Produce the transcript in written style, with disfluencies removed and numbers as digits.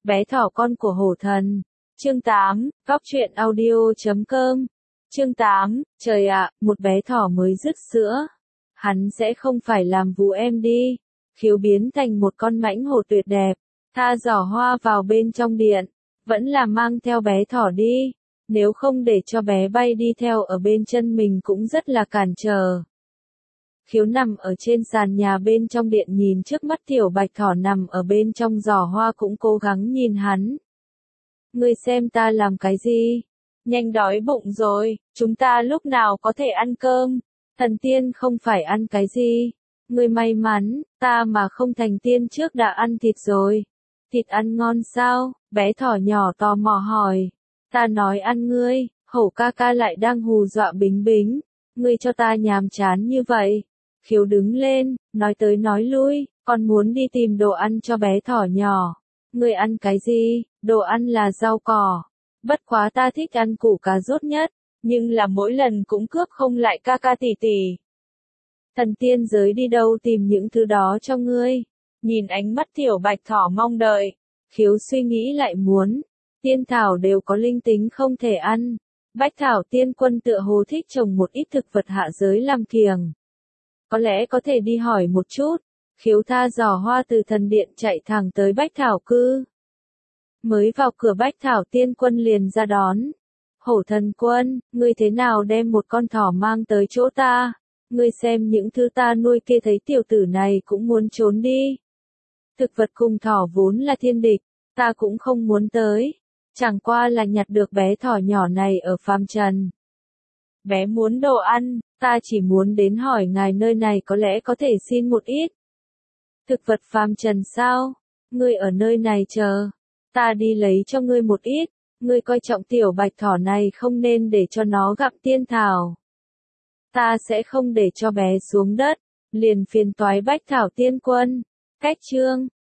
Bé thỏ con của hổ thần. Chương 8, Góc truyện audio.com. Chương 8, trời ạ, một bé thỏ mới dứt sữa. Hắn sẽ không phải làm vú em đi. Khiếu biến thành một con mãnh hổ tuyệt đẹp. Tha giỏ hoa vào bên trong điện. Vẫn là mang theo bé thỏ đi. Nếu không để cho bé bay đi theo ở bên chân mình cũng rất là cản trở. Khiếu nằm ở trên sàn nhà bên trong điện nhìn trước mắt tiểu bạch thỏ nằm ở bên trong giỏ hoa cũng cố gắng nhìn hắn. Ngươi xem ta làm cái gì? Nhanh đói bụng rồi, chúng ta lúc nào có thể ăn cơm? Thần tiên không phải ăn cái gì? Ngươi may mắn, ta mà không thành tiên trước đã ăn thịt rồi. Thịt ăn ngon sao? Bé thỏ nhỏ tò mò hỏi. Ta nói ăn ngươi, hổ ca ca lại đang hù dọa Bính Bính. Ngươi cho ta nhàm chán như vậy. Khiếu đứng lên, nói tới nói lui, con muốn đi tìm đồ ăn cho bé thỏ nhỏ. Ngươi ăn cái gì? Đồ ăn là rau cỏ. Bất quá ta thích ăn củ cà rốt nhất, nhưng là mỗi lần cũng cướp không lại ca ca tỷ tỷ. Thần tiên giới đi đâu tìm những thứ đó cho ngươi? Nhìn ánh mắt tiểu bạch thỏ mong đợi. Khiếu suy nghĩ lại muốn. Tiên thảo đều có linh tính không thể ăn. Bách thảo tiên quân tựa hồ thích trồng một ít thực vật hạ giới làm kiểng. Có lẽ có thể đi hỏi một chút. Khiếu tha giỏ hoa từ thần điện chạy thẳng tới bách thảo cư. Mới vào cửa bách thảo tiên quân liền ra đón. Hổ thần quân, ngươi thế nào đem một con thỏ mang tới chỗ ta? Ngươi xem những thứ ta nuôi kia thấy tiểu tử này cũng muốn trốn đi. Thực vật cùng thỏ vốn là thiên địch, ta cũng không muốn tới. Chẳng qua là nhặt được bé thỏ nhỏ này ở phàm trần. Bé muốn đồ ăn, ta chỉ muốn đến hỏi ngài nơi này có lẽ có thể xin một ít. Thực vật phàm trần sao? Ngươi ở nơi này chờ. Ta đi lấy cho ngươi một ít. Ngươi coi trọng tiểu bạch thỏ này không nên để cho nó gặm tiên thảo. Ta sẽ không để cho bé xuống đất. Liền phiền toái bách thảo tiên quân. Cách chương.